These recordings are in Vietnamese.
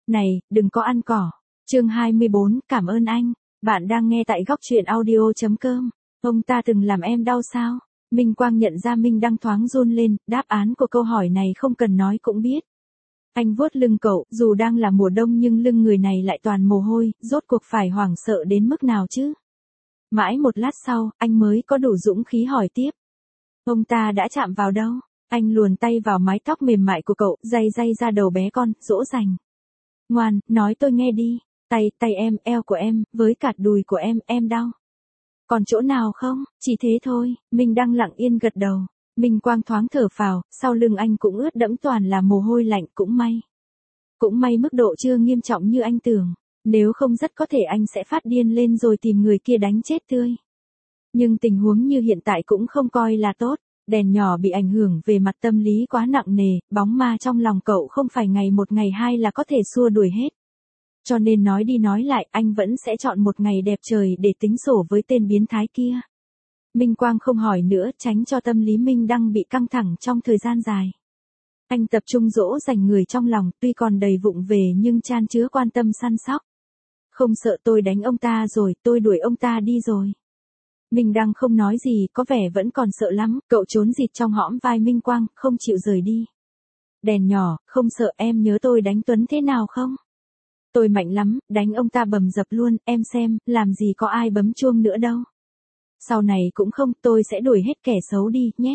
Này, đừng có ăn cỏ. Chương 24, cảm ơn anh. Bạn đang nghe tại góc truyện audio.com. Ông ta từng làm em đau sao? Minh Quang nhận ra Minh đang thoáng run lên, đáp án của câu hỏi này không cần nói cũng biết. Anh vuốt lưng cậu, dù đang là mùa đông nhưng lưng người này lại toàn mồ hôi, rốt cuộc phải hoảng sợ đến mức nào chứ? Mãi một lát sau, anh mới có đủ dũng khí hỏi tiếp. Ông ta đã chạm vào đâu? Anh luồn tay vào mái tóc mềm mại của cậu, day ra đầu bé con, dỗ dành. Ngoan, nói tôi nghe đi. Tay em, eo của em, với cả đùi của em đau. Còn chỗ nào không? Chỉ thế thôi. Minh đang lặng yên gật đầu. Minh Quang thoáng thở phào, sau lưng anh cũng ướt đẫm toàn là mồ hôi lạnh, cũng may. Cũng may mức độ chưa nghiêm trọng như anh tưởng. Nếu không rất có thể anh sẽ phát điên lên rồi tìm người kia đánh chết tươi. Nhưng tình huống như hiện tại cũng không coi là tốt. Đèn nhỏ bị ảnh hưởng về mặt tâm lý quá nặng nề, bóng ma trong lòng cậu không phải ngày một ngày hai là có thể xua đuổi hết. Cho nên nói đi nói lại, anh vẫn sẽ chọn một ngày đẹp trời để tính sổ với tên biến thái kia. Minh Quang không hỏi nữa, tránh cho tâm lý Minh đang bị căng thẳng trong thời gian dài. Anh tập trung dỗ dành người trong lòng, tuy còn đầy vụng về nhưng chan chứa quan tâm săn sóc. Không sợ tôi đánh ông ta rồi, tôi đuổi ông ta đi rồi. Minh đang không nói gì, có vẻ vẫn còn sợ lắm, cậu trốn rịt trong hõm vai Minh Quang, không chịu rời đi. Đèn nhỏ, không sợ em nhớ tôi đánh Tuấn thế nào không? Tôi mạnh lắm, đánh ông ta bầm dập luôn, em xem, làm gì có ai bấm chuông nữa đâu. Sau này cũng không, tôi sẽ đuổi hết kẻ xấu đi, nhé.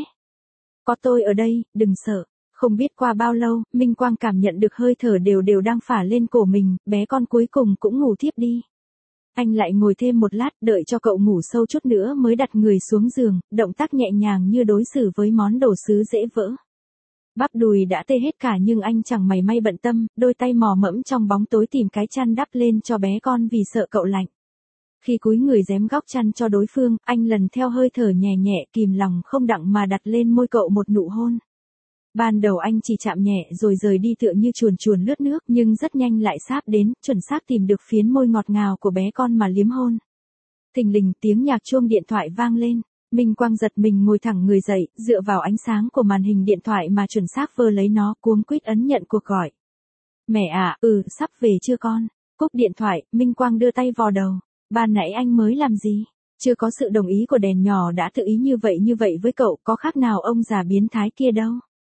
Có tôi ở đây, đừng sợ. Không biết qua bao lâu, Minh Quang cảm nhận được hơi thở đều đang phả lên cổ mình, bé con cuối cùng cũng ngủ thiếp đi. Anh lại ngồi thêm một lát, đợi cho cậu ngủ sâu chút nữa mới đặt người xuống giường, động tác nhẹ nhàng như đối xử với món đồ sứ dễ vỡ. Bắp đùi đã tê hết cả nhưng anh chẳng mảy may bận tâm, đôi tay mò mẫm trong bóng tối tìm cái chăn đắp lên cho bé con vì sợ cậu lạnh. Khi cúi người giếm góc chăn cho đối phương, anh lần theo hơi thở nhẹ nhẹ kìm lòng không đặng mà đặt lên môi cậu một nụ hôn. Ban đầu anh chỉ chạm nhẹ rồi rời đi tựa như chuồn chuồn lướt nước nhưng rất nhanh lại sáp đến, chuẩn xác tìm được phiến môi ngọt ngào của bé con mà liếm hôn. Thình lình tiếng nhạc chuông điện thoại vang lên. Minh Quang giật mình ngồi thẳng người dậy, dựa vào ánh sáng của màn hình điện thoại mà chuẩn xác vơ lấy nó, cuống quýt ấn nhận cuộc gọi. Mẹ à, sắp về chưa con? Cúp điện thoại, Minh Quang đưa tay vò đầu. Ban nãy anh mới làm gì? Chưa có sự đồng ý của đèn nhỏ đã tự ý như vậy với cậu, có khác nào ông già biến thái kia đâu.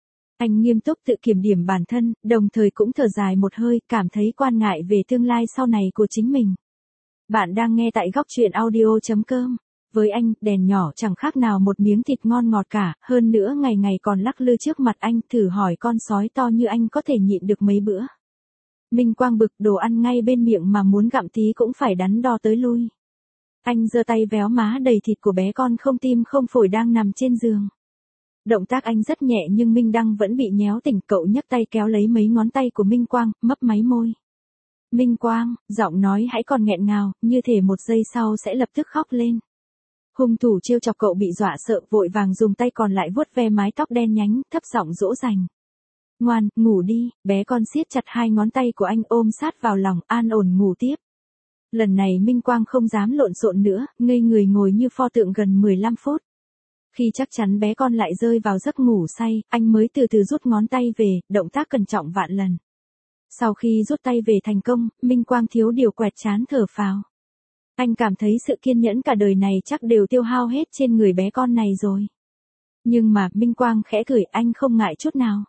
Anh nghiêm túc tự kiểm điểm bản thân, đồng thời cũng thở dài một hơi, cảm thấy quan ngại về tương lai sau này của chính mình. Bạn đang nghe tại góc truyện audio.com. Với anh, đèn nhỏ chẳng khác nào một miếng thịt ngon ngọt cả, hơn nữa ngày ngày còn lắc lư trước mặt anh, thử hỏi con sói to như anh có thể nhịn được mấy bữa. Minh Quang bực, đồ ăn ngay bên miệng mà muốn gặm tí cũng phải đắn đo tới lui. Anh giơ tay véo má đầy thịt của bé con không tim không phổi đang nằm trên giường. Động tác anh rất nhẹ nhưng Minh Đăng vẫn bị nhéo tỉnh, cậu nhấc tay kéo lấy mấy ngón tay của Minh Quang, mấp máy môi. Minh Quang, giọng nói hãy còn nghẹn ngào, như thể một giây sau sẽ lập tức khóc lên. Hung thủ trêu chọc cậu bị dọa sợ, vội vàng dùng tay còn lại vuốt ve mái tóc đen nhánh, thấp giọng dỗ dành. Ngoan, ngủ đi, bé con siết chặt hai ngón tay của anh ôm sát vào lòng, an ổn ngủ tiếp. Lần này Minh Quang không dám lộn xộn nữa, ngây người ngồi như pho tượng gần 15 phút. Khi chắc chắn bé con lại rơi vào giấc ngủ say, anh mới từ từ rút ngón tay về, động tác cẩn trọng vạn lần. Sau khi rút tay về thành công, Minh Quang thiếu điều quẹt trán thở phào. Anh cảm thấy sự kiên nhẫn cả đời này chắc đều tiêu hao hết trên người bé con này rồi. Nhưng mà, Minh Quang khẽ cười, anh không ngại chút nào.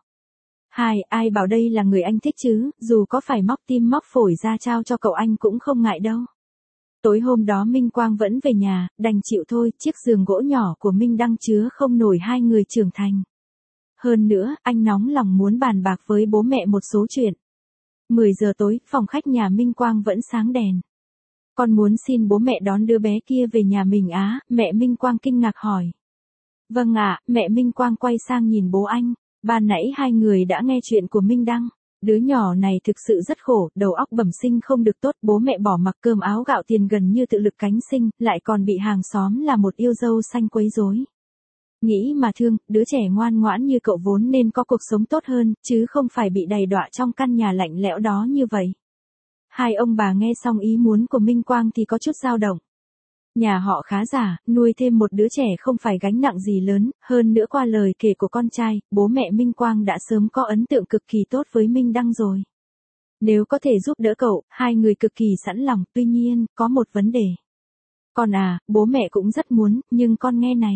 Ai bảo đây là người anh thích chứ, dù có phải móc tim móc phổi ra trao cho cậu anh cũng không ngại đâu. Tối hôm đó Minh Quang vẫn về nhà, đành chịu thôi, chiếc giường gỗ nhỏ của Minh Đăng chứa không nổi hai người trưởng thành. Hơn nữa, anh nóng lòng muốn bàn bạc với bố mẹ một số chuyện. 10 giờ tối, phòng khách nhà Minh Quang vẫn sáng đèn. Con muốn xin bố mẹ đón đứa bé kia về nhà mình á, mẹ Minh Quang kinh ngạc hỏi. Vâng ạ, mẹ Minh Quang quay sang nhìn bố anh. Ban nãy hai người đã nghe chuyện của Minh Đăng. Đứa nhỏ này thực sự rất khổ, đầu óc bẩm sinh không được tốt, bố mẹ bỏ mặc cơm áo gạo tiền gần như tự lực cánh sinh, lại còn bị hàng xóm là một yêu dâu xanh quấy rối. Nghĩ mà thương, đứa trẻ ngoan ngoãn như cậu vốn nên có cuộc sống tốt hơn, chứ không phải bị đầy đọa trong căn nhà lạnh lẽo đó như vậy. Hai ông bà nghe xong ý muốn của Minh Quang thì có chút dao động. Nhà họ khá giả, nuôi thêm một đứa trẻ không phải gánh nặng gì lớn, hơn nữa qua lời kể của con trai, bố mẹ Minh Quang đã sớm có ấn tượng cực kỳ tốt với Minh Đăng rồi. Nếu có thể giúp đỡ cậu, hai người cực kỳ sẵn lòng, tuy nhiên, có một vấn đề. Con à, bố mẹ cũng rất muốn, nhưng con nghe này.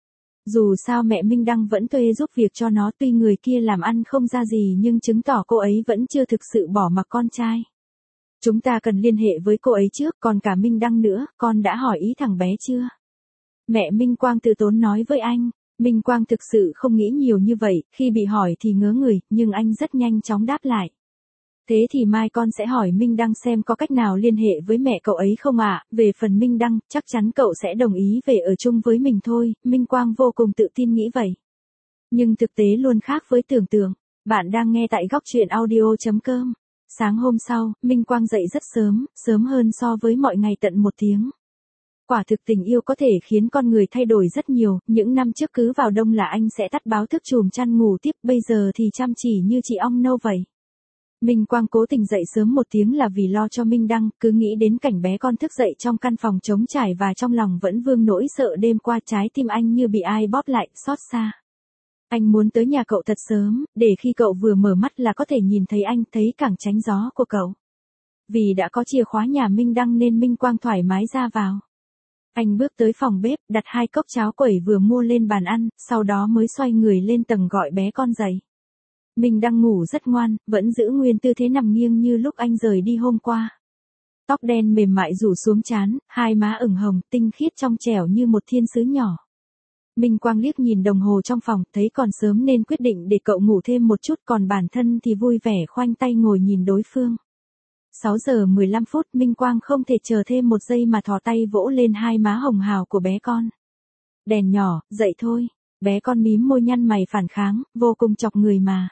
Dù sao mẹ Minh Đăng vẫn thuê giúp việc cho nó, tuy người kia làm ăn không ra gì nhưng chứng tỏ cô ấy vẫn chưa thực sự bỏ mặc con trai. Chúng ta cần liên hệ với cô ấy trước, còn cả Minh Đăng nữa, con đã hỏi ý thằng bé chưa? Mẹ Minh Quang từ tốn nói với anh. Minh Quang thực sự không nghĩ nhiều như vậy, khi bị hỏi thì ngớ người, nhưng anh rất nhanh chóng đáp lại. Thế thì mai con sẽ hỏi Minh Đăng xem có cách nào liên hệ với mẹ cậu ấy không ạ. Về phần Minh Đăng, chắc chắn cậu sẽ đồng ý về ở chung với mình thôi, Minh Quang vô cùng tự tin nghĩ vậy. Nhưng thực tế luôn khác với tưởng tượng. Bạn đang nghe tại góc truyện audio.com. Sáng hôm sau, Minh Quang dậy rất sớm, sớm hơn so với mọi ngày tận 1 tiếng. Quả thực tình yêu có thể khiến con người thay đổi rất nhiều, những năm trước cứ vào đông là anh sẽ tắt báo thức chùm chăn ngủ tiếp, bây giờ thì chăm chỉ như chị ong nâu vậy. Minh Quang cố tình dậy sớm 1 tiếng là vì lo cho Minh Đăng, cứ nghĩ đến cảnh bé con thức dậy trong căn phòng trống trải và trong lòng vẫn vương nỗi sợ đêm qua, trái tim anh như bị ai bóp lại, xót xa. Anh muốn tới nhà cậu thật sớm, để khi cậu vừa mở mắt là có thể nhìn thấy anh, thấy cẳng tránh gió của cậu. Vì đã có chìa khóa nhà Minh Đăng nên Minh Quang thoải mái ra vào. Anh bước tới phòng bếp, đặt 2 cốc cháo quẩy vừa mua lên bàn ăn, sau đó mới xoay người lên tầng gọi bé con dậy. Minh Đăng ngủ rất ngoan, vẫn giữ nguyên tư thế nằm nghiêng như lúc anh rời đi hôm qua. Tóc đen mềm mại rủ xuống trán, hai má ửng hồng, tinh khiết trong trẻo như một thiên sứ nhỏ. Minh Quang liếc nhìn đồng hồ trong phòng, thấy còn sớm nên quyết định để cậu ngủ thêm một chút, còn bản thân thì vui vẻ khoanh tay ngồi nhìn đối phương. 6 giờ 15 phút, Minh Quang không thể chờ thêm 1 giây mà thò tay vỗ lên hai má hồng hào của bé con. Đèn nhỏ, dậy thôi. Bé con mím môi nhăn mày phản kháng, vô cùng chọc người mà.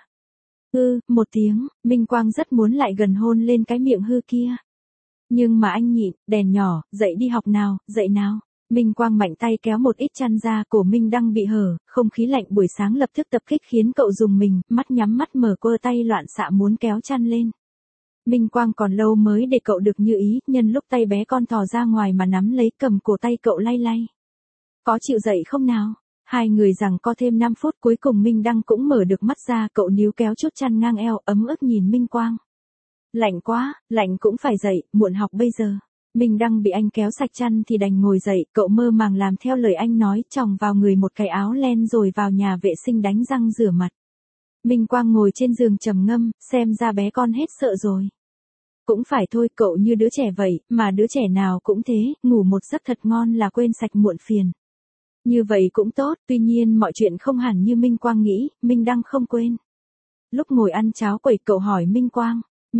1 tiếng, Minh Quang rất muốn lại gần hôn lên cái miệng hư kia. Nhưng mà anh nhịn, đèn nhỏ, dậy đi học nào, dậy nào. Minh Quang mạnh tay kéo một ít chăn ra, cổ Minh Đăng bị hở, không khí lạnh buổi sáng lập tức tập kích khiến cậu rùng mình, mắt nhắm mắt mở, quơ tay loạn xạ muốn kéo chăn lên. Minh Quang còn lâu mới để cậu được như ý, nhân lúc tay bé con thò ra ngoài mà nắm lấy, cầm cổ tay cậu lay lay. Có chịu dậy không nào? Hai người giằng co thêm 5 phút, cuối cùng Minh Đăng cũng mở được mắt ra, cậu níu kéo chút chăn ngang eo, ấm ức nhìn Minh Quang. Lạnh quá, lạnh cũng phải dậy, muộn học bây giờ. Minh Đăng bị anh kéo sạch chăn thì đành ngồi dậy, cậu mơ màng làm theo lời anh nói, choàng vào người một cái áo len rồi vào nhà vệ sinh đánh răng rửa mặt. Minh Quang ngồi trên giường trầm ngâm, xem ra bé con hết sợ rồi. Cũng phải thôi, cậu như đứa trẻ vậy, mà đứa trẻ nào cũng thế, ngủ một giấc thật ngon là quên sạch muộn phiền. Như vậy cũng tốt, tuy nhiên mọi chuyện không hẳn như Minh Quang nghĩ, Minh Đăng không quên. Lúc ngồi ăn cháo quẩy, cậu hỏi Minh Quang,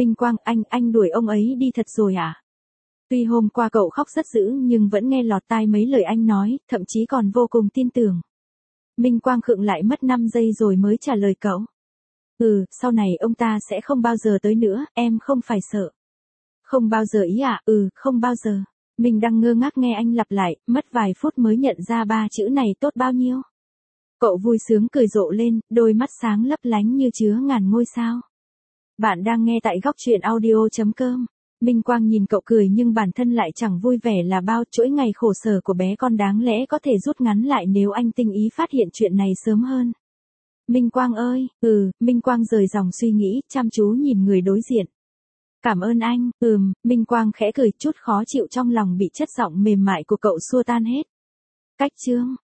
anh đuổi ông ấy đi thật rồi à? Tuy hôm qua cậu khóc rất dữ nhưng vẫn nghe lọt tai mấy lời anh nói, thậm chí còn vô cùng tin tưởng. Minh Quang khựng lại mất 5 giây rồi mới trả lời cậu. Sau này ông ta sẽ không bao giờ tới nữa, em không phải sợ. Không bao giờ ý ạ? Không bao giờ. Mình đang ngơ ngác nghe anh lặp lại, mất vài phút mới nhận ra 3 chữ này tốt bao nhiêu. Cậu vui sướng cười rộ lên, đôi mắt sáng lấp lánh như chứa ngàn ngôi sao. Bạn đang nghe tại góc truyện audio.com. Minh Quang nhìn cậu cười nhưng bản thân lại chẳng vui vẻ là bao, chuỗi ngày khổ sở của bé con đáng lẽ có thể rút ngắn lại nếu anh tinh ý phát hiện chuyện này sớm hơn. Minh Quang ơi, Minh Quang rời dòng suy nghĩ, chăm chú nhìn người đối diện. Cảm ơn anh, Minh Quang khẽ cười, chút khó chịu trong lòng bị chất giọng mềm mại của cậu xua tan hết. Cách chương